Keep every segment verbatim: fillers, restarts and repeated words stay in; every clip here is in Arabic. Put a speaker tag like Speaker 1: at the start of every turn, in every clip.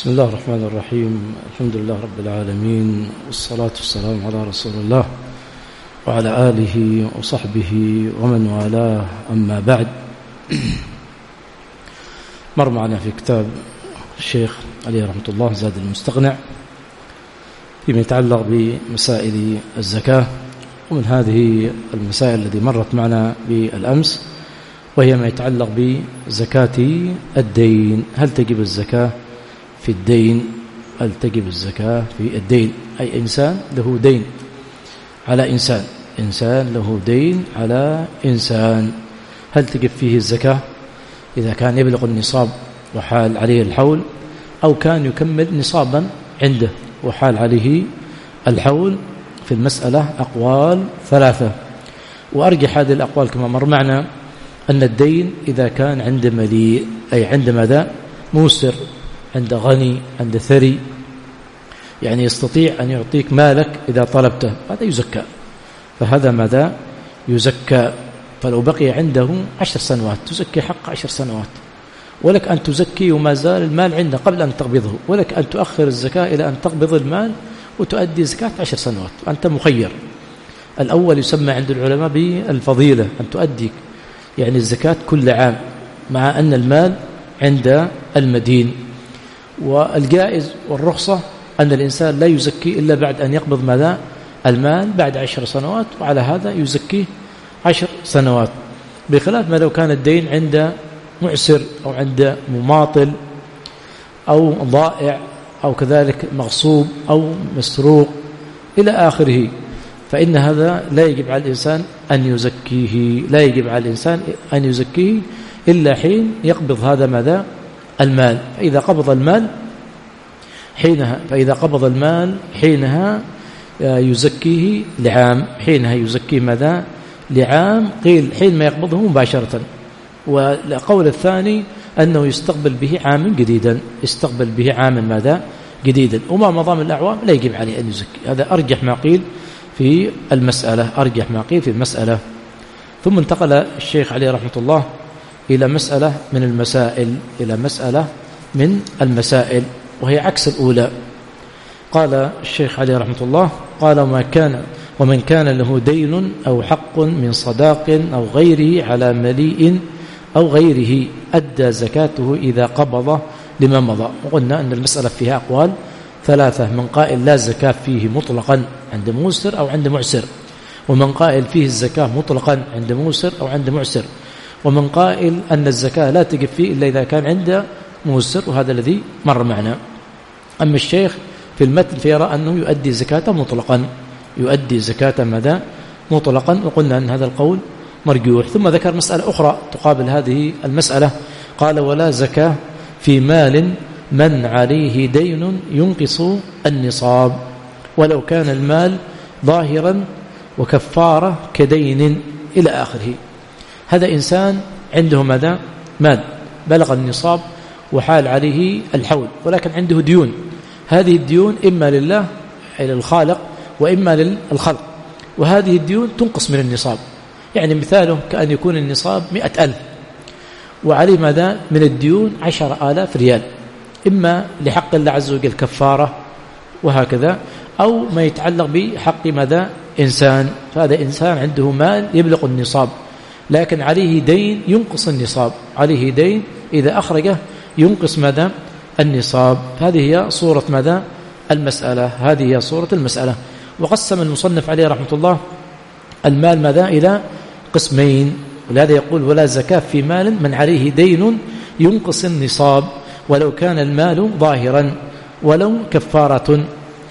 Speaker 1: بسم الله الرحمن الرحيم. الحمد لله رب العالمين، والصلاة والسلام على رسول الله وعلى آله وصحبه ومن والاه، أما بعد. مر معنا في كتاب الشيخ عليه رحمة الله زاد المستقنع فيما يتعلق بمسائل الزكاة، ومن هذه المسائل التي مرت معنا بالأمس وهي ما يتعلق بزكاة الدين. هل تجب الزكاة في الدين؟ هل تجب الزكاة في الدين؟ أي إنسان له دين على إنسان إنسان له دين على إنسان، هل تجب فيه الزكاة إذا كان يبلغ النصاب وحال عليه الحول، أو كان يكمل نصابا عنده وحال عليه الحول؟ في المسألة أقوال ثلاثة، وأرجح هذه الأقوال كما مر معنا أن الدين إذا كان عند مليء، أي عند ماذا؟ موسر، عند غني، عند ثري، يعني يستطيع أن يعطيك مالك إذا طلبته، هذا يزكى، فهذا ماذا؟ يزكى. فلو بقي عنده عشر سنوات تزكي حق عشر سنوات، ولك أن تزكي وما زال المال عنده قبل أن تقبضه، ولك أن تؤخر الزكاة إلى أن تقبض المال وتؤدي زكاة عشر سنوات، أنت مخير. الأول يسمى عند العلماء بالفضيلة، أن تؤدي يعني الزكاة كل عام مع أن المال عند المدين. والجائز والرخصة أن الإنسان لا يزكي إلا بعد أن يقبض ماذا؟ المال بعد عشر سنوات، وعلى هذا يزكيه عشر سنوات، بخلاف ما لو كان الدين عند معسر أو عند مماطل أو ضائع أو كذلك مغصوب أو مسروق إلى آخره، فإن هذا لا يجب على الإنسان أن يزكيه لا يجب على الإنسان أن يزكيه إلا حين يقبض هذا ماذا؟ المال. فإذا قبض المال حينها فإذا قبض المال حينها يزكيه لعام، حينها يزكيه ماذا؟ لعام، قيل حين ما يقبضه مباشرة. والقول الثاني أنه يستقبل به عاما جديدا، يستقبل به عاما ماذا؟ جديدا، وما مضى من الأعوام لا يجب عليه أن يزكي. هذا أرجح ما قيل في المسألة أرجح ما قيل في المسألة. ثم انتقل الشيخ عليه رحمة الله إلى مسألة من المسائل إلى مسألة من المسائل وهي عكس الأولى. قال الشيخ عليه رحمة الله: قال وما كان ومن كان له دين أو حق من صداق أو غيره على مليء أو غيره أدى زكاته إذا قبض لما مضى. وقلنا أن المسألة فيها أقوال ثلاثة: من قائل لا زكاة فيه مطلقا عند موسر أو عند معسر، ومن قائل فيه الزكاة مطلقا عند موسر أو عند معسر، ومن قائل أن الزكاة لا تجب فيه إلا إذا كان عند موسر، وهذا الذي مر معنا. أما الشيخ في المتن فيرى أنه يؤدي زكاة مطلقا يؤدي زكاة ماذا؟ مطلقا، وقلنا أن هذا القول مرجوح. ثم ذكر مسألة أخرى تقابل هذه المسألة، قال: ولا زكاة في مال من عليه دين ينقص النصاب ولو كان المال ظاهرا وكفارة كدين إلى آخره. هذا إنسان عنده ماذا؟ مال بلغ النصاب وحال عليه الحول، ولكن عنده ديون. هذه الديون إما لله إلى الخالق وإما للخلق، وهذه الديون تنقص من النصاب. يعني مثاله كأن يكون النصاب مئة ألف وعليه ماذا؟ من الديون عشر آلاف ريال، إما لحق الله عز وجل كفارة وهكذا، أو ما يتعلق بحق ماذا؟ إنسان. فهذا إنسان عنده مال يبلغ النصاب لكن عليه دين ينقص النصاب، عليه دين إذا أخرجه ينقص ماذا؟ النصاب. هذه هي صورة ماذا؟ المسألة هذه هي صورة المسألة. وقسم المصنف عليه رحمة الله المال ماذا؟ إلى قسمين، ولهذا يقول: ولا زكاة في مال من عليه دين ينقص النصاب ولو كان المال ظاهرا ولو كفارة.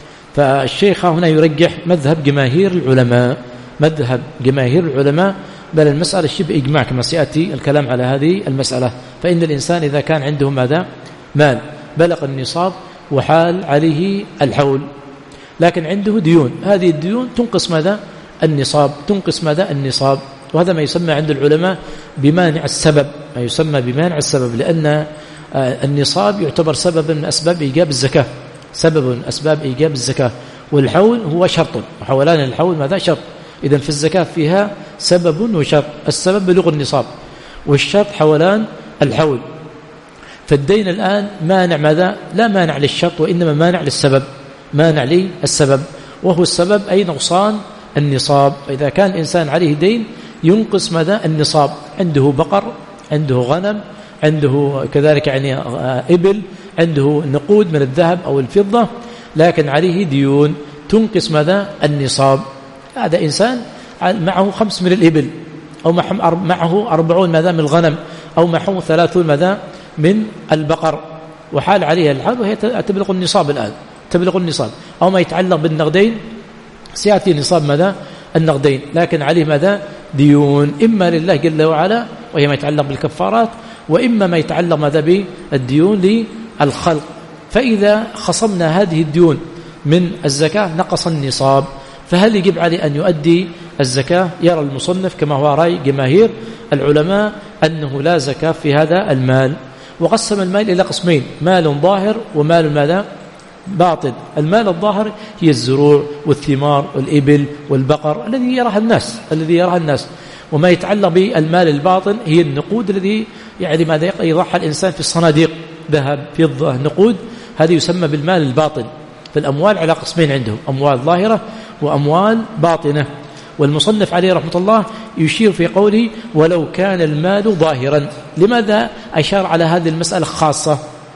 Speaker 1: فالشيخ هنا يرجح مذهب جماهير العلماء مذهب جماهير العلماء بل المسألة شبه إجماع كما سيأتي الكلام على هذه المسألة. فإن الإنسان إذا كان عنده ماذا؟ مال بلغ النصاب وحال عليه الحول لكن عنده ديون، هذه الديون تنقص ماذا؟ النصاب تنقص ماذا؟ النصاب. وهذا ما يسمى عند العلماء بمانع السبب ما يسمى بمانع السبب، لأن النصاب يعتبر سببا من أسباب إيجاب الزكاة سبب من أسباب إيجاب الزكاة، والحول هو شرط، وحولان الحول ماذا؟ شرط. إذن في الزكاة فيها سبب وشرط، السبب بلغ النصاب والشرط حولان الحول. فالدين الآن مانع ماذا؟ لا مانع للشرط وإنما مانع للسبب، مانع للسبب، وهو السبب أي نقصان النصاب. فإذا كان الإنسان عليه دين ينقص ماذا؟ النصاب، عنده بقر، عنده غنم، عنده كذلك يعني إبل، عنده نقود من الذهب أو الفضة، لكن عليه ديون تنقص ماذا؟ النصاب. هذا إنسان معه خمس من الإبل، أو معه أربعون ماذا من الغنم، أو معه ثلاثون ماذا من البقر، وحال عليها الحال وهي تبلغ النصاب الآن، تبلغ النصاب، أو ما يتعلق بالنقدين سيأتي نصاب ماذا؟ النقدين، لكن عليه ماذا؟ ديون، إما لله جل وعلا وهي ما يتعلق بالكفارات، وإما ما يتعلق ماذا؟ بالديون للخلق. فإذا خصمنا هذه الديون من الزكاة نقص النصاب، فهل يجب عليه أن يؤدي الزكاة؟ يرى المصنف كما هو رأي جماهير العلماء أنه لا زكاة في هذا المال. وقسم المال إلى قسمين: مال ظاهر ومال ماذا؟ باطن. المال الظاهر هي الزروع والثمار والإبل والبقر الذي يراها الناس الذي يراها الناس وما يتعلق بالمال الباطن هي النقود الذي يعني ماذا يضعها الإنسان في الصناديق، ذهب، فضة، نقود، هذه يسمى بالمال الباطن. فالأموال على قسمين عندهم: أموال ظاهرة وأموال باطنة. والمصنف عليه رحمة الله يشير في قوله ولو كان المال ظاهرا. لماذا أشار على هذه المسألة خاصة؟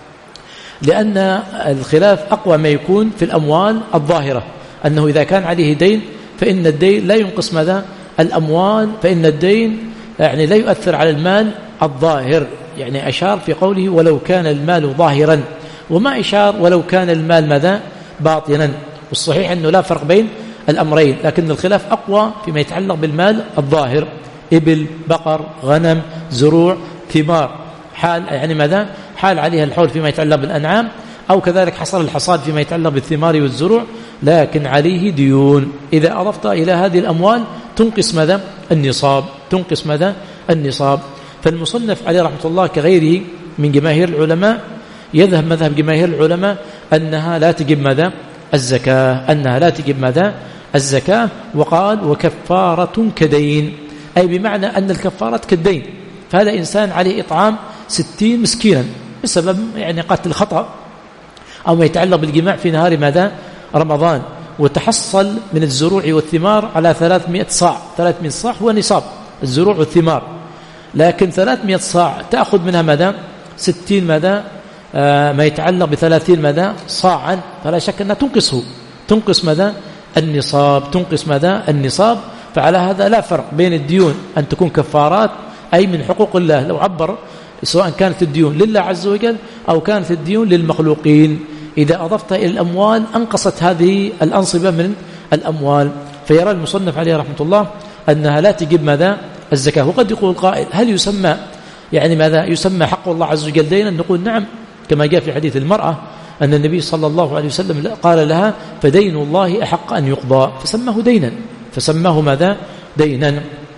Speaker 1: لأن الخلاف أقوى ما يكون في الأموال الظاهرة، أنه إذا كان عليه دين فإن الدين لا ينقص ماذا؟ الأموال، فإن الدين يعني لا يؤثر على المال الظاهر. يعني أشار في قوله ولو كان المال ظاهرا، وما إشار ولو كان المال ماذا؟ باطنا. والصحيح أنه لا فرق بين الأمرين، لكن الخلاف أقوى فيما يتعلق بالمال الظاهر: إبل، بقر، غنم، زروع، ثمار، حال يعني ماذا؟ حال عليها الحول فيما يتعلق بالأنعام، أو كذلك حصل الحصاد فيما يتعلق بالثمار والزروع، لكن عليه ديون. إذا أضفت إلى هذه الأموال تنقص ماذا؟ النصاب، تنقص ماذا؟ النصاب. فالمصنف عليه رحمة الله كغيره من جماهير العلماء يذهب مذهب جماهير العلماء أنها لا تجب ماذا؟ الزكاة، أنها لا تجب ماذا؟ الزكاة. وقال وكفارة كدين، أي بمعنى أن الكفارة كالدين. فهذا إنسان عليه إطعام ستين مسكينا بسبب يعني قتل خطأ أو ما يتعلق بالجماع في نهار ماذا؟ رمضان، وتحصل من الزروع والثمار على ثلاثمائة صاع. ثلاثمائة صاع هو نصاب الزروع والثمار، لكن ثلاثمائة صاع تأخذ منها ماذا؟ ستين ماذا؟ آه ما يتعلق بثلاثين ماذا؟ صاعا، فلا شك أنها تنقصه، تنقص ماذا؟ النصاب، تنقص ماذا؟ النصاب. فعلى هذا لا فرق بين الديون أن تكون كفارات أي من حقوق الله، لو عبر سواء كانت الديون لله عز وجل أو كانت الديون للمخلوقين، إذا أضفت إلى الأموال أنقصت هذه الأنصبة من الأموال. فيرى المصنف عليه رحمة الله أنها لا تجب ماذا؟ الزكاة. وقد يقول قائل هل يسمى يعني ماذا؟ يسمى حق الله عز وجل دينا؟ نقول نعم، كما جاء في حديث المرأة أن النبي صلى الله عليه وسلم قال لها فدين الله أحق أن يقضى، فسماه دينا، فسماه ماذا؟ دينا.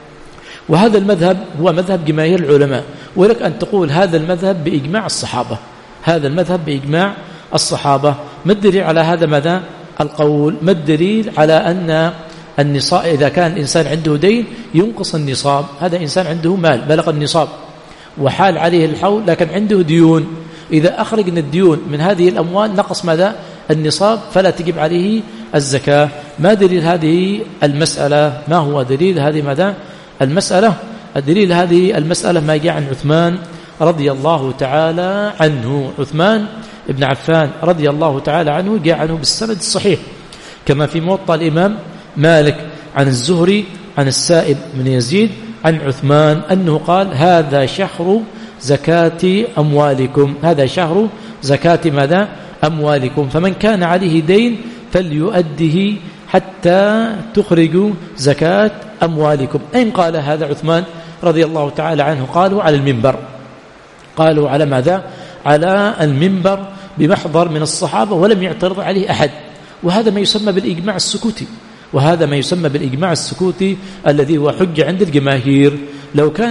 Speaker 1: وهذا المذهب هو مذهب جماهير العلماء، ولك أن تقول هذا المذهب بإجماع الصحابة، هذا المذهب بإجماع الصحابة. ما الدليل على هذا ماذا؟ القول. ما الدليل على أن النصاب إذا كان الإنسان عنده دين ينقص النصاب؟ هذا إنسان عنده مال بلغ النصاب وحال عليه الحول لكن عنده ديون، إذا أخرجنا الديون من هذه الأموال نقص ماذا؟ النصاب، فلا تجب عليه الزكاة. ما دليل هذه المسألة؟ ما هو دليل هذه ماذا؟ المسألة؟ الدليل هذه المسألة ما جاء عن عثمان رضي الله تعالى عنه. عثمان ابن عفان رضي الله تعالى عنه جاء عنه بالسند الصحيح كما في موطأ الإمام مالك عن الزهري عن السائب بن يزيد عن عثمان أنه قال هذا شهر زكاة أموالكم، هذا شهر زكاة ماذا؟ أموالكم، فمن كان عليه دين فليؤده حتى تخرجوا زكاة أموالكم. أين قال هذا عثمان رضي الله تعالى عنه؟ قالوا على المنبر، قالوا على ماذا؟ على المنبر بمحضر من الصحابة ولم يعترض عليه أحد. وهذا ما يسمى بالإجماع السكوتي، وهذا ما يسمى بالإجماع السكوتي الذي هو حجة عند الجماهير. لو كان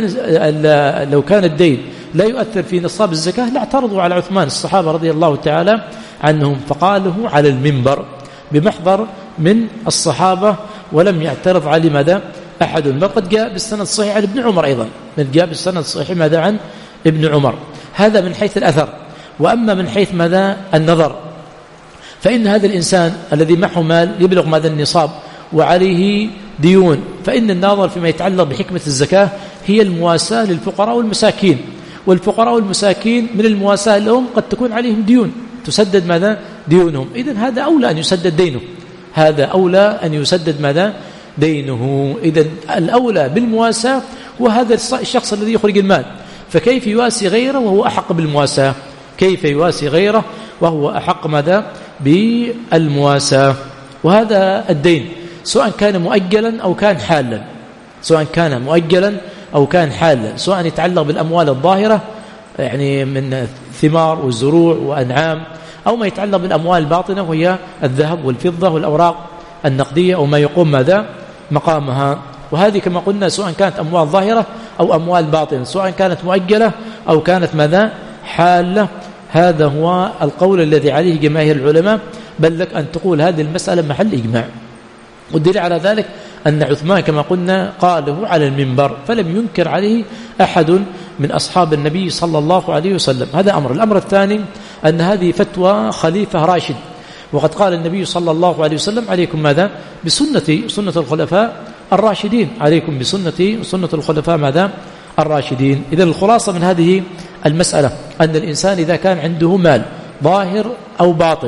Speaker 1: لو كان الدين لا يؤثر في نصاب الزكاة لا اعترضوا على عثمان الصحابة رضي الله تعالى عنهم، فقاله على المنبر بمحضر من الصحابة ولم يعترض على ماذا؟ أحد. وقد جاء بالسند الصحيح عن ابن عمر أيضا، من جاء بالسند الصحيح ماذا؟ عن ابن عمر. هذا من حيث الأثر. وأما من حيث ماذا النظر، فإن هذا الإنسان الذي معه مال يبلغ ماذا النصاب وعليه ديون، فإن الناظر فيما يتعلق بحكمة الزكاة هي المواساة للفقراء والمساكين، والفقراء والمساكين من المواساة لهم قد تكون عليهم ديون تسدد ماذا ديونهم، إذن هذا أولى أن يسدد دينه، هذا أولى أن يسدد ماذا دينه. إذن الأولى بالمواساة وهذا الشخص الذي يخرج المال، فكيف يواسي غيره وهو أحق بالمواساة؟ كيف يواسي غيره وهو أحق ماذا بالمواساة؟ وهذا الدين سواء كان مؤجلا أو كان حالا، سواء كان مؤجلا أو كان حالا، سواء يتعلق بالأموال الظاهرة يعني من ثمار والزروع وأنعام، أو ما يتعلق بالأموال الباطنة وهي الذهب والفضة والأوراق النقدية أو ما يقوم ماذا مقامها. وهذه كما قلنا سواء كانت أموال ظاهرة أو أموال باطنة، سواء كانت مؤجلة أو كانت ماذا حالة. هذا هو القول الذي عليه جماهير العلماء، بل لك أن تقول هذه المسألة محل إجماع. والدليل على ذلك أن عثمان كما قلنا قاله على المنبر فلم ينكر عليه أحد من أصحاب النبي صلى الله عليه وسلم. هذا أمر. الأمر الثاني أن هذه فتوى خليفة راشد، وقد قال النبي صلى الله عليه وسلم عليكم ماذا بسنة سنة الخلفاء الراشدين، عليكم بسنة سنة الخلفاء ماذا الراشدين. إذا الخلاصة من هذه المسألة أن الإنسان إذا كان عنده مال ظاهر أو باطن،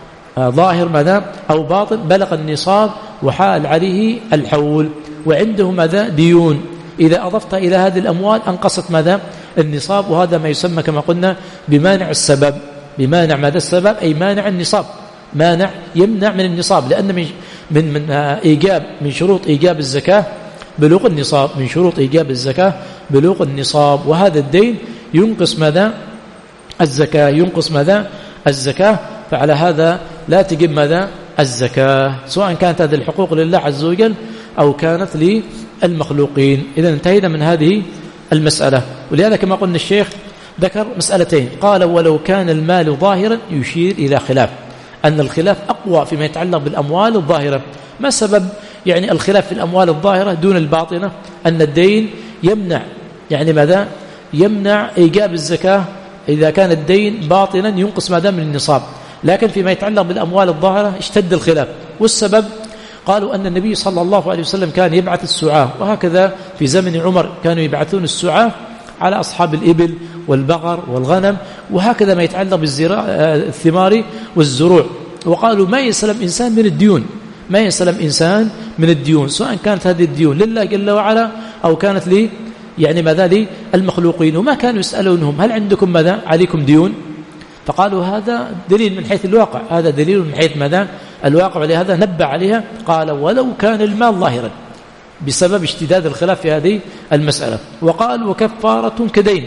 Speaker 1: ظاهر ماذا أو باطن، بلغ النصاب وحال عليه الحول وعنده ماذا ديون، إذا أضفت إلى هذه الأموال أنقصت ماذا النصاب، وهذا ما يسمى كما قلنا بمانع السبب. بمانع ماذا السبب أي مانع النصاب، مانع يمنع من النصاب، لأن من من من إيجاب من شروط إيجاب الزكاة بلوغ النصاب، من شروط إيجاب الزكاة بلوغ النصاب، وهذا الدين ينقص ماذا الزكاة، ينقص ماذا الزكاة. فعلى هذا لا تجب ماذا الزكاة، سواء كانت هذه الحقوق لله عز وجل أو كانت للمخلوقين. إذا انتهينا من هذه المسألة. ولهذا كما قلنا الشيخ ذكر مسألتين، قال ولو كان المال ظاهرا، يشير إلى خلاف، أن الخلاف أقوى فيما يتعلق بالأموال الظاهرة. ما سبب يعني الخلاف في الأموال الظاهرة دون الباطنة؟ أن الدين يمنع يعني ماذا يمنع إيجاب الزكاة إذا كان الدين باطنا ينقص ماذا من النصاب، لكن فيما يتعلق بالأموال الظاهرة اشتد الخلاف. والسبب قالوا أن النبي صلى الله عليه وسلم كان يبعث السعاة، وهكذا في زمن عمر كانوا يبعثون السعاة على أصحاب الإبل والبقر والغنم، وهكذا ما يتعلق بالزراعة الثمار والزروع. وقالوا ما يسلم إنسان من الديون، ما يسلم إنسان من الديون، سواء كانت هذه الديون لله جل وعلا أو كانت لي يعني ماذا لي المخلوقين. وما كانوا يسألونهم هل عندكم ماذا عليكم ديون؟ فقالوا هذا دليل من حيث الواقع، هذا دليل من حيث ماذا الواقع، ولهذا نبه عليها قال ولو كان المال ظاهرا، بسبب اشتداد الخلاف في هذه المسألة. وقال وكفارة كدين،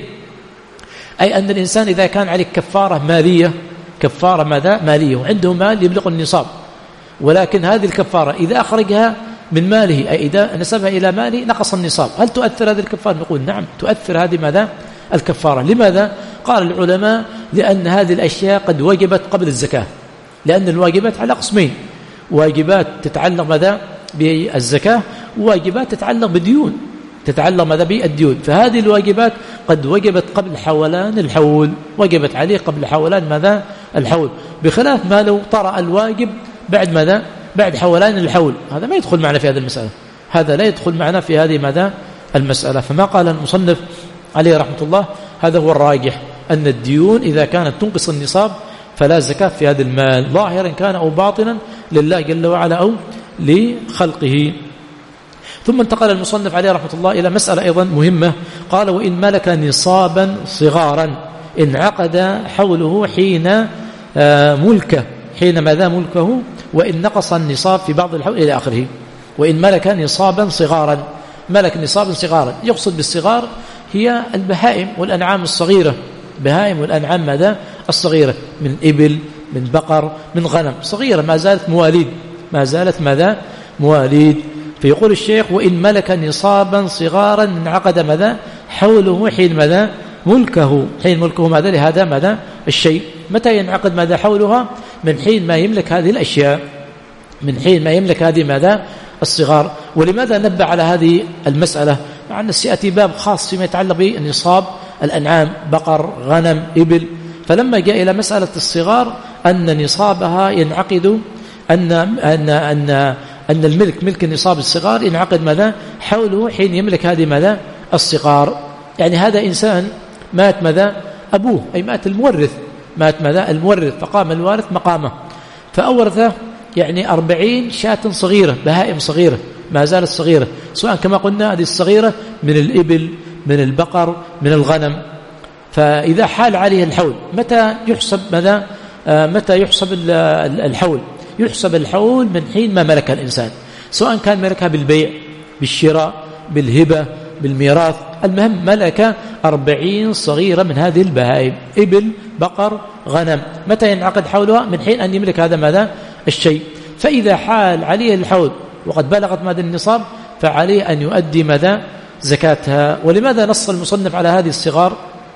Speaker 1: أي أن الإنسان إذا كان عليه كفارة مالية، كفارة ماذا مالية، وعنده مال يبلغ النصاب، ولكن هذه الكفارة إذا أخرجها من ماله أي إذا نسبها إلى ماله نقص النصاب، هل تؤثر هذه الكفارة؟ نقول نعم تؤثر هذه ماذا الكفارة. لماذا؟ قال العلماء لأن هذه الأشياء قد وجبت قبل الزكاة، لأن الواجبات على قسمين، واجبات تتعلق ماذا بالزكاة، وواجبات تتعلق بديون، تتعلق ماذا بالديون. فهذه الواجبات قد وجبت قبل حولان الحول، وجبت عليه قبل حولان ماذا الحول، بخلاف ما لو طرأ الواجب بعد ماذا بعد حولان الحول، هذا ما يدخل معنا في هذه المسألة، هذا لا يدخل معنا في هذه ماذا المسألة. فما قال المصنف عليه رحمة الله هذا هو الراجح، أن الديون إذا كانت تنقص النصاب فلا زكاة في هذا المال، ظاهرا كان أو باطنا لله جل وعلا أو لخلقه. ثم انتقل المصنف عليه رحمة الله إلى مسألة أيضا مهمة، قال وإن ملك نصابا صغارا انعقد حوله حين ملكه، حين ماذا ملكه، وإن نقص النصاب في بعض الحول إلى آخره. وإن ملك نصابا صغارا، ملك نصابا صغارا، يقصد بالصغار هي البهائم والأنعام الصغيرة، بهائم والأنعام ماذا الصغيرة، من إبل من بقر من غنم، صغيرة ما زالت مواليد، ما زالت ماذا مواليد. فيقول الشيخ وإن ملك نصابا صغارا انعقد ماذا حوله حين ماذا ملكه، حين ملكه ماذا لهذا ماذا الشيء. متى ينعقد ماذا حولها؟ من حين ما يملك هذه الأشياء، من حين ما يملك هذه ماذا الصغار. ولماذا نبه على هذه المسألة؟ مع أن سيأتي باب خاص فيما يتعلق بالنصاب الأنعام بقر غنم إبل. فلما جاء إلى مسألة الصغار أن نصابها ينعقد أن أن أن أن الملك ملك النصاب الصغار ينعقد ماذا حوله حين يملك هذه ماذا الصغار. يعني هذا إنسان مات ماذا أبوه، أي مات المورث، مات ماذا المورث، فقام الوارث مقامه فأورثه يعني أربعين شاة صغيرة، بهائم صغيرة ما زالت صغيرة، سواء كما قلنا هذه الصغيرة من الإبل من البقر من الغنم. فإذا حال عليه الحول متى يحسب ماذا آه متى يحسب الحول؟ يحسب الحول من حين ما ملك الإنسان، سواء كان ملكها بالبيع بالشراء بالهبة بالميراث، المهم ملك أربعين صغيرة من هذه البهائم إبل بقر غنم. متى ينعقد حولها؟ من حين أن يملك هذا ماذا الشيء. فإذا حال عليه الحول وقد بلغت ماذا النصاب فعليه أن يؤدي ماذا زكاتها. ولماذا نص المصنف على هذه الصغار؟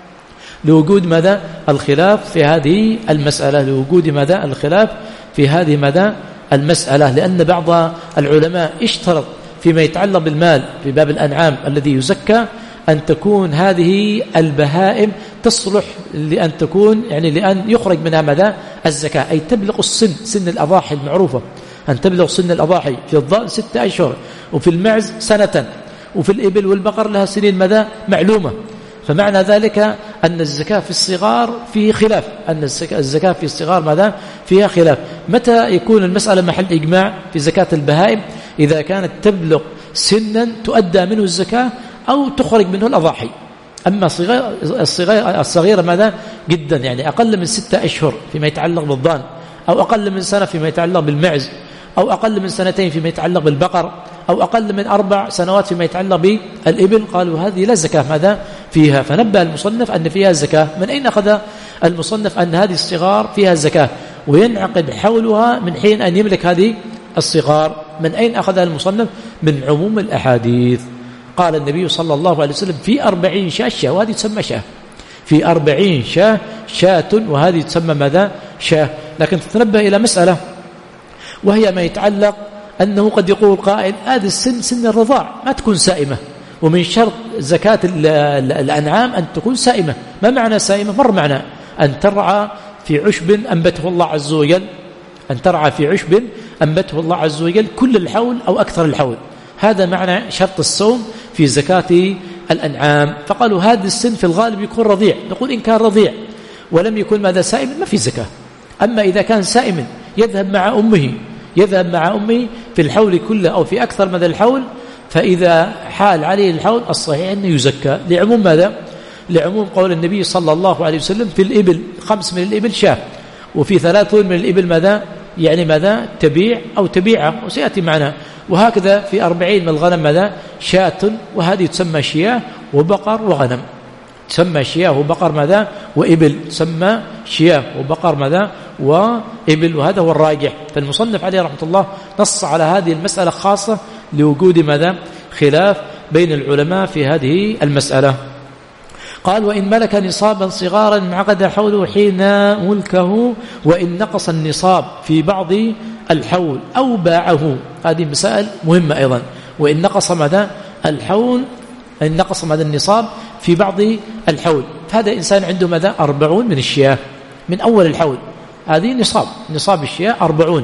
Speaker 1: لوجود ماذا الخلاف في هذه المسألة، لوجود ماذا الخلاف في هذه ماذا المسألة، لأن بعض العلماء اشترط فيما يتعلق بالمال في باب الأنعام الذي يزكى أن تكون هذه البهائم تصلح لأن تكون يعني لأن يخرج منها ماذا الزكاة، أي تبلغ السن سن الأضاحي المعروفة، أن تبلغ سن الأضاحي في الضأن ستة أشهر وفي المعز سنة وفي الإبل والبقر لها سنين ماذا معلومة. فمعنى ذلك أن الزكاة في الصغار فيه خلاف، أن الزكاة في الصغار ماذا فيها خلاف. متى يكون المسألة محل إجماع في زكاة البهائم؟ إذا كانت تبلغ سنا تؤدى منه الزكاة أو تخرج منه الأضاحي. أما الصغيرة, الصغيرة ماذا جدا يعني أقل من ستة أشهر فيما يتعلق بالضان، أو أقل من سنة فيما يتعلق بالمعز، أو أقل من سنتين فيما يتعلق بالبقر، أو أقل من أربع سنوات فيما يتعلق بالإبل، قالوا هذه لا زكاة ماذا فيها. فنبه المصنف أن فيها زكاة. من أين أخذ المصنف أن هذه الصغار فيها زكاة وينعقد حولها من حين أن يملك هذه الصغار؟ من أين أخذ المصنف؟ من عموم الأحاديث. قال النبي صلى الله عليه وسلم في أربعين شاة شاة، وهذه تسمى شاة، في أربعين شاة شاة وهذه تسمى ماذا شاة. لكن تتنبه إلى مسألة وهي ما يتعلق أنه قد يقول قائل هذا السن سن الرضاع ما تكون سائمة، ومن شرط زكاة الأنعام أن تكون سائمة. ما معنى سائمة؟ مر معنا أن ترعى في عشب أنبته الله عز وجل، أن ترعى في عشب أنبته الله عز وجل كل الحول أو أكثر الحول، هذا معنى شرط الصوم في زكاة الأنعام. فقالوا هذا السن في الغالب يكون رضيع، نقول إن كان رضيع ولم يكن ماذا سائما ما في زكاة. أما إذا كان سائما يذهب مع أمه يذهب مع أمه في الحول كله أو في أكثر من الحول، فإذا حال عليه الحول الصحيح أنه يزكى، لعموم ماذا؟ لعموم قول النبي صلى الله عليه وسلم في الإبل خمس من الإبل شاة، وفي ثلاثون من الإبل ماذا يعني ماذا تبيع أو تبيعه، وسيأتي معنا. وهكذا في أربعين من الغنم ماذا شاة، وهذه تسمى شياه وبقر وغنم، تسمى شياه وبقر ماذا وإبل، تسمى شياه وبقر ماذا وإبل، وهذا هو الراجح. فالمصنف عليه رحمة الله نص على هذه المسألة خاصة لوجود ماذا خلاف بين العلماء في هذه المسألة. قال وإن ملك نصابا صغارا انعقد حوله حين ملكه، وإن نقص النصاب في بعض الحول أو باعه. هذه مسائل مهمة أيضا. وإن نقص ماذا الحول، إن نقص ماذا النصاب في بعض الحول، فهذا إنسان عنده ماذا أربعون من الشياه من أول الحول، هذه نصاب نصاب الشياه أربعون،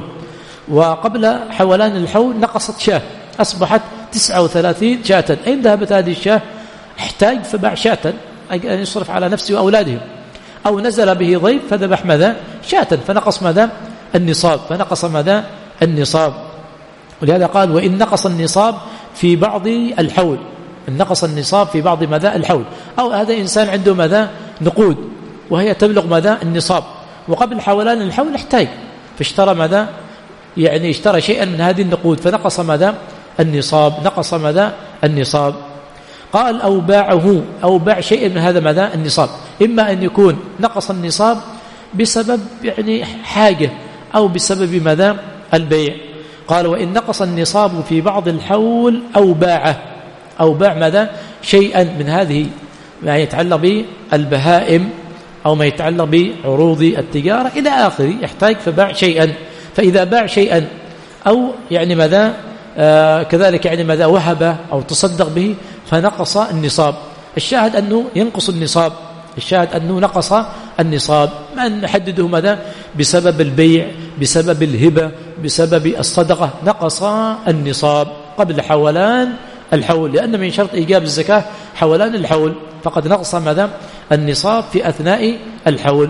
Speaker 1: وقبل حولان الحول نقصت شاه أصبحت تسعة وثلاثين شاة. أين ذهبت هذه الشاه؟ احتاج فباع شاة أن يصرف على نفسه وأولاده، أو نزل به ضيف فذبح ماذا شاة، فنقص ماذا النصاب، فنقص ماذا النصاب. ولهذا قال وإن نقص النصاب في بعض الحول، إن نقص النصاب في بعض ماذا الحول. أو هذا إنسان عنده ماذا نقود وهي تبلغ ماذا النصاب، وقبل حولان الحول احتاج فاشترى ماذا يعني اشترى شيئا من هذه النقود فنقص ماذا النصاب، نقص ماذا النصاب. قال أو باعه، أو باع شيئا من هذا ماذا النصاب، إما أن يكون نقص النصاب بسبب يعني حاجة أو بسبب ماذا البيع. قال وإن نقص النصاب في بعض الحول أو باعه، أو باع ماذا شيئا من هذه ما يتعلق بالبهائم أو ما يتعلق بعروض التجارة إلى آخره، يحتاج فباع شيئا. فإذا باع شيئا أو يعني ماذا آه كذلك يعني ماذا وهب أو تصدق به فنقص النصاب، الشاهد أنه ينقص النصاب، الشاهد أنه نقص النصاب، ما نحدده ماذا؟ بسبب البيع، بسبب الهبة، بسبب الصدقة، نقص النصاب قبل حولان الحول، لأن من شرط إيجاب الزكاة حولان الحول، فقد نقص ماذا؟ النصاب في أثناء الحول.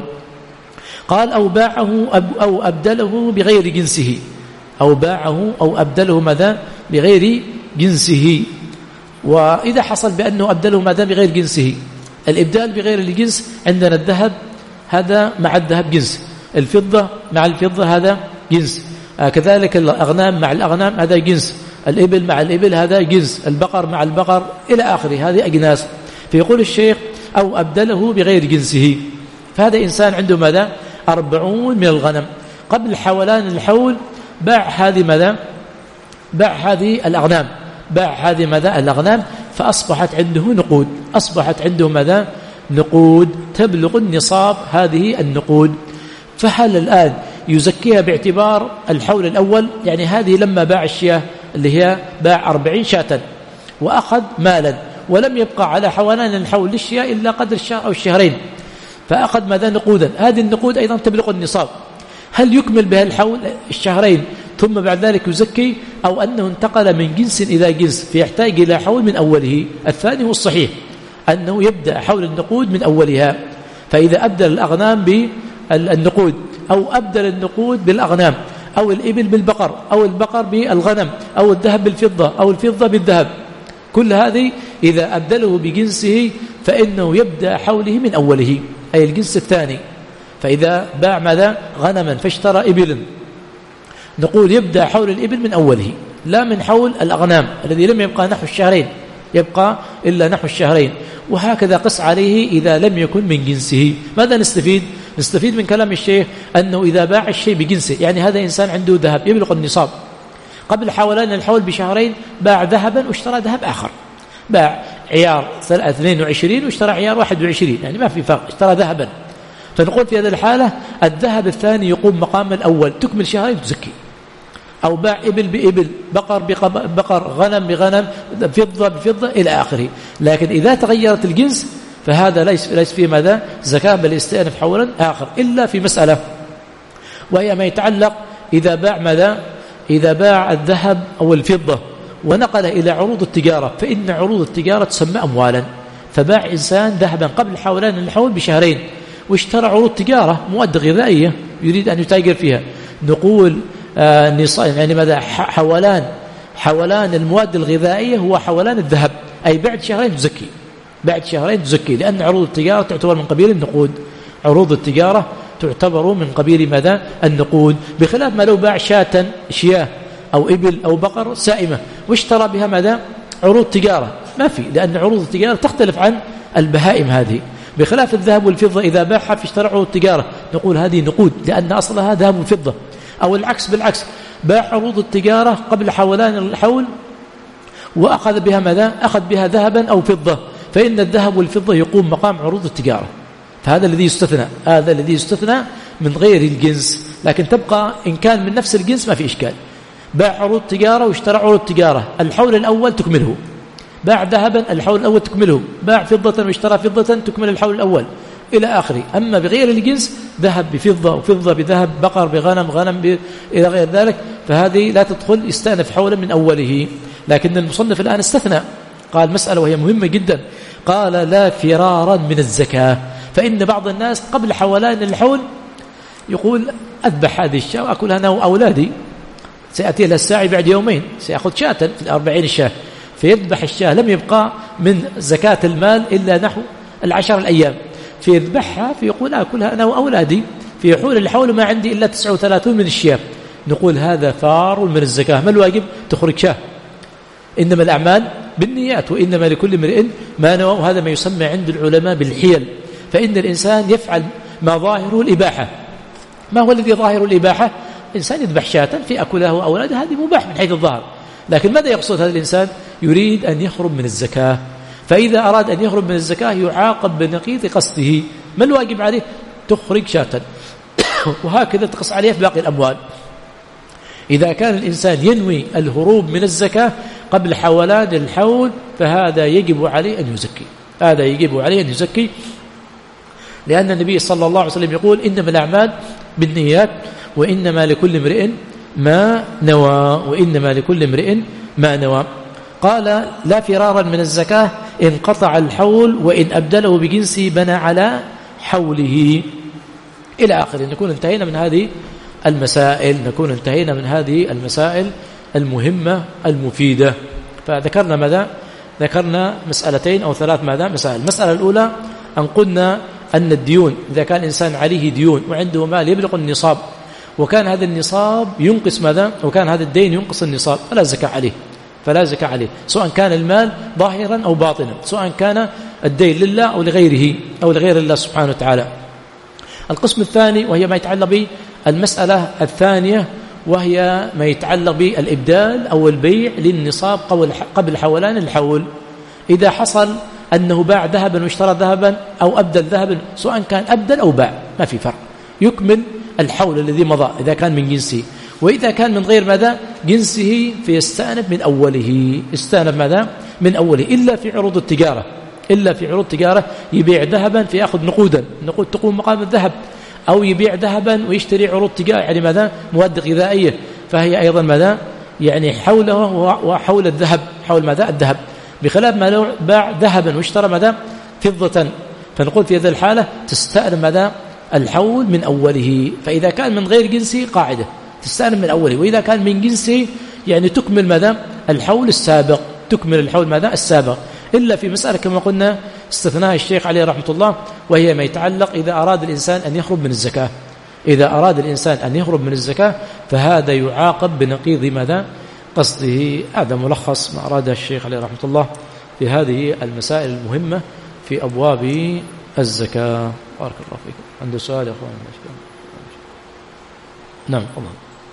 Speaker 1: قال أو باعه أو أبدله بغير جنسه، أو باعه أو أبدله ماذا؟ بغير جنسه. وإذا حصل بأنه أبدله ماذا؟ بغير جنسه. الإبدال بغير الجنس عندنا الذهب هذا مع الذهب جنس، الفضة مع الفضة هذا جنس، آه كذلك الأغنام مع الأغنام هذا جنس، الإبل مع الإبل هذا جنس، البقر مع البقر إلى آخره، هذه أجناس. فيقول الشيخ أو أبدله بغير جنسه، فهذا إنسان عنده ماذا؟ أربعون من الغنم، قبل حولان الحول باع هذه ماذا؟ باع هذه الأغنام، باع هذه ماذا؟ الأغنام، فأصبحت عنده نقود، أصبحت عنده ماذا؟ نقود تبلغ النصاب هذه النقود. فهل الآن يزكيها باعتبار الحول الأول؟ يعني هذه لما باع الشياه اللي هي باع أربعين شاة وأخذ مالا ولم يبقى على حولان الحول للشياه إلا قدر الشهر أو الشهرين، فأخذ ماذا؟ نقودا، هذه النقود أيضا تبلغ النصاب. هل يكمل بها الحول الشهرين ثم بعد ذلك يزكي، أو أنه انتقل من جنس إلى جنس فيحتاج إلى حول من أوله؟ الثاني هو الصحيح، أنه يبدأ حول النقود من أولها. فإذا أبدل الأغنام بالنقود، أو أبدل النقود بالأغنام، أو الإبل بالبقر، أو البقر بالغنم، أو الذهب بالفضة، أو الفضة بالذهب، كل هذه إذا أبدله بجنسه فإنه يبدأ حوله من أوله، أي الجنس الثاني. فإذا باع ماذا؟ غنما فاشترى إبلا، نقول يبدأ حول الإبل من أوله، لا من حول الأغنام الذي لم يبقى نحو الشهرين، يبقى إلا نحو الشهرين. وهكذا قس عليه إذا لم يكن من جنسه. ماذا نستفيد؟ نستفيد من كلام الشيخ أنه إذا باع الشيء بجنسه، يعني هذا إنسان عنده ذهب يبلغ النصاب، قبل حولان الحول بشهرين باع ذهبا واشترى ذهب آخر، باع عيار اثنين وعشرين واشترى عيار واحد وعشرين، يعني ما في فرق، اشترى ذهبا. فنقول في هذه الحالة الذهب الثاني يقوم مقام الأول، تكمل شهرين تزكي. أو باع إبل بإبل، بقر ببقر، غنم بغنم، فضة بفضة إلى آخره. لكن إذا تغيرت الجنس فهذا ليس ليس فيه ماذا؟ زكاة، بل يستأنف حولا آخر، إلا في مسألة، وهي ما يتعلق إذا باع ماذا؟ إذا باع الذهب أو الفضة ونقل إلى عروض التجارة، فإن عروض التجارة تسمى أموالا. فباع إنسان ذهبا قبل حولان الحول بشهرين واشترى عروض تجارة، مواد غذائية يريد أن يتاجر فيها، نقول آه نصاب، يعني ماذا؟ حولان حولان المواد الغذائية هو حولان الذهب، أي بعد شهرين تزكي، بعد شهرين تزكي، لأن عروض التجارة تعتبر من قبيل النقود، عروض التجارة تعتبر من قبيل ماذا؟ النقود، بخلاف ما لو باع شاة شياه أو إبل أو بقر سائمة واشترى بها ماذا؟ عروض تجارة، ما في، لأن عروض التجارة تختلف عن البهائم هذه، بخلاف الذهب والفضة إذا باعها في اشترى عروض التجارة نقول هذه نقود، لأن أصلها ذهب وفضة. أو العكس بالعكس، باع عروض التجارة قبل حولان الحول وأخذ بها ماذا؟ أخذ بها ذهبا أو فضة، فإن الذهب والفضة يقوم مقام عروض التجارة، فهذا الذي يستثنى، هذا الذي يستثنى من غير الجنس. لكن تبقى إن كان من نفس الجنس ما في إشكال، باع عروض تجارة واشترى عروض تجارة، الحول الأول تكمله، باع ذهبا الحول الأول تكمله، باع فضة واشترى فضة تكمل الحول الأول إلى آخره. أما بغير الجنس، ذهب بفضة وفضة بذهب، بقر بغنم، غنم ب... إلى غير ذلك، فهذه لا تدخل، يستأنف حولا من أوله. لكن المصنف الآن استثنى، قال مسألة وهي مهمة جدا، قال لا فرارا من الزكاة. فإن بعض الناس قبل حولان الحول يقول أذبح هذه الشاة وأكلها أنا وأولادي، سيأتي لها الساعي بعد يومين سيأخذ شاة في الأربعين الشاة، فيذبح الشاة، لم يبقى من زكاة المال إلا نحو العشر الأيام، فيذبحها فيقول أكلها أنا وأولادي في حول الحول ما عندي إلا تسعة وثلاثون من الشياه. نقول هذا فار من الزكاة، ما الواجب؟ تخرج شاه، إنما الأعمال بالنيات وإنما لكل امرئ ما نوى، وهذا ما يسمى عند العلماء بالحيل. فإن الإنسان يفعل ما ظاهره الإباحة. ما هو الذي ظاهر الإباحة؟ إنسان يذبح شاة في أكله وأولاده، هذه مباح من حيث الظاهر، لكن ماذا يقصد هذا الإنسان؟ يريد أن يخرج من الزكاة، فإذا أراد أن يخرج من الزكاة يعاقب بنقيض قصده. ما الواجب عليه؟ تخرج شاة، وهكذا تقص عليه في باقي الأموال. إذا كان الإنسان ينوي الهروب من الزكاة قبل حولان الحول فهذا يجب عليه أن يزكي، هذا يجب عليه أن يزكي، لأن النبي صلى الله عليه وسلم يقول إنما الأعمال بالنيات وإنما لكل امرئ ما نوى وإنما لكل امرئ ما نوى. قال لا فرارا من الزكاة إن قطع الحول وإن أبدله بجنسه بنى على حوله إلى آخره. نكون انتهينا من هذه المسائل نكون انتهينا من هذه المسائل المهمة المفيدة. فذكرنا ماذا؟ ذكرنا مسألتين أو ثلاث ماذا؟ مسائل. المسألة الأولى أن قلنا أن الديون إذا كان الإنسان عليه ديون وعنده مال يبلغ النصاب وكان هذا النصاب ينقص ماذا؟ وكان هذا الدين ينقص النصاب فلا زكاة عليه فلا زكاة عليه سواء كان المال ظاهرا أو باطنا، سواء كان الدين لله أو لغيره أو لغير الله سبحانه وتعالى. القسم الثاني وهي ما يتعلق بالمسألة الثانية وهي ما يتعلق بالإبدال أو البيع للنصاب قبل حولان الحول. إذا حصل أنه باع ذهبا واشترى ذهبا أو أبدل ذهبا، سواء كان أبدل أو باع ما في فرق، يكمل الحول الذي مضى إذا كان من جنسه. وإذا كان من غير ماذا جنسه فيستأنف من أوله استأنف ماذا من أوله إلا في عروض التجارة إلا في عروض التجارة يبيع ذهبا فيأخذ نقودا نقود تقوم مقام الذهب، أو يبيع ذهبا ويشتري عروض تجارة يعني ماذا مواد غذائية فهي أيضا ماذا يعني حوله وحول الذهب حول ماذا الذهب، بخلاف ما لو باع ذهبا واشترى ماذا فضة فنقول في هذه الحالة تستأنف ماذا الحول من أوله. فإذا كان من غير جنسه قاعدة تستأنف من أوله، وإذا كان من جنسه يعني تكمل ماذا الحول السابق تكمل الحول ماذا السابق، إلا في مسألة كما قلنا استثناء الشيخ عليه رحمة الله وهي ما يتعلق إذا أراد الإنسان أن يخرج من الزكاة. إذا أراد الإنسان أن يخرج من الزكاة فهذا يعاقب بنقيض ماذا قصده. هذا ملخص ما أراد الشيخ عليه رحمة الله في هذه المسائل المهمة في أبواب الزكاة. بارك الله فيكم. عنده سؤال يا أخوان؟ نعم الله.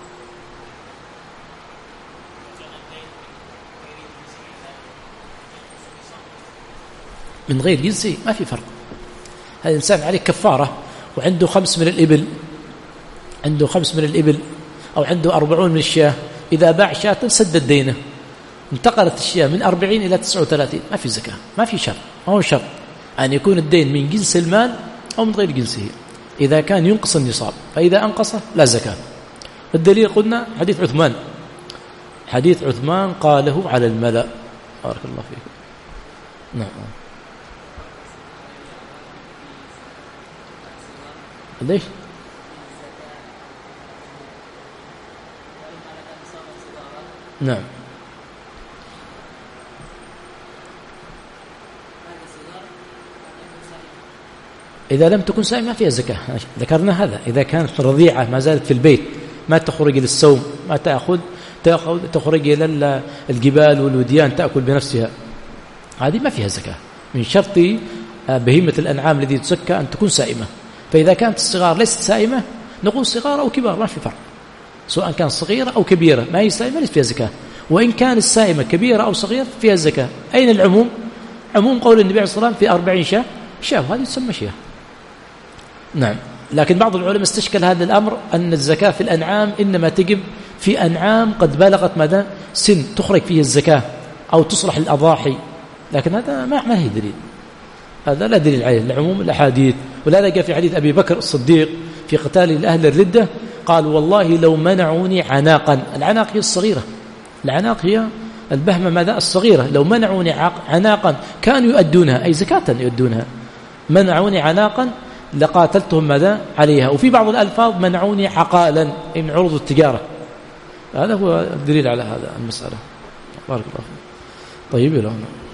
Speaker 1: من غير جنسي ما في فرق. هذا الإنسان عليه كفارة وعنده خمس من الإبل عنده خمس من الإبل أو عنده أربعون من الشاة، إذا باع شاة سدد دينه، انتقلت الشاة من أربعين إلى تسعة وثلاثين ما في زكاة ما في شرط. ما هو شرط أن يكون الدين من جنس المال أو من غير جنسه إذا كان ينقص النصاب، فإذا أنقصه لا زكاة. الدليل قلنا حديث عثمان حديث عثمان قاله على الملأ. بارك الله فيكم. نعم. ليش؟ نعم. إذا لم تكن سائمة ما فيها زكاة، ذكرنا هذا. إذا كانت رضيعة ما زالت في البيت ما تخرج للسوم ما تأخذ تأخذ تخرج إلى الجبال والوديان تأكل بنفسها، هذه ما فيها زكاة. من شرط بهيمة الأنعام الذي تزكى أن تكون سائمة. فإذا كانت الصغار ليست سائمة نقول صغار أو كبار ما في فرق، سواء كان صغيرة أو كبيرة ما هي سائمة ليس فيها زكاة. وإن كان السائمة كبيرة أو صغيرة فيها الزكاة. أين العموم؟ عموم قول النبي عليه الصلاة والسلام في أربعين شاة شاة هذه تسمى شاة. نعم. لكن بعض العلماء استشكل هذا الأمر أن الزكاة في الأنعام إنما تجب في أنعام قد بلغت مدى سن تخرج فيه الزكاة أو تصلح الأضاحي، لكن هذا ما ما هي دليل، هذا لا دليل عليه لعموم الأحاديث. ولا جاء في حديث أبي بكر الصديق في قتال الأهل الردة قال والله لو منعوني عناقا، العناق هي الصغيرة، العناق هي البهمة ماذا الصغيرة، لو منعوني عناقا كانوا يؤدونها أي زكاة يؤدونها، منعوني عناقا لقاتلتهم ماذا عليها. وفي بعض الألفاظ منعوني عقالا من عروض التجارة. هذا هو الدليل على هذا المسألة. بارك الله فيك. طيب يلا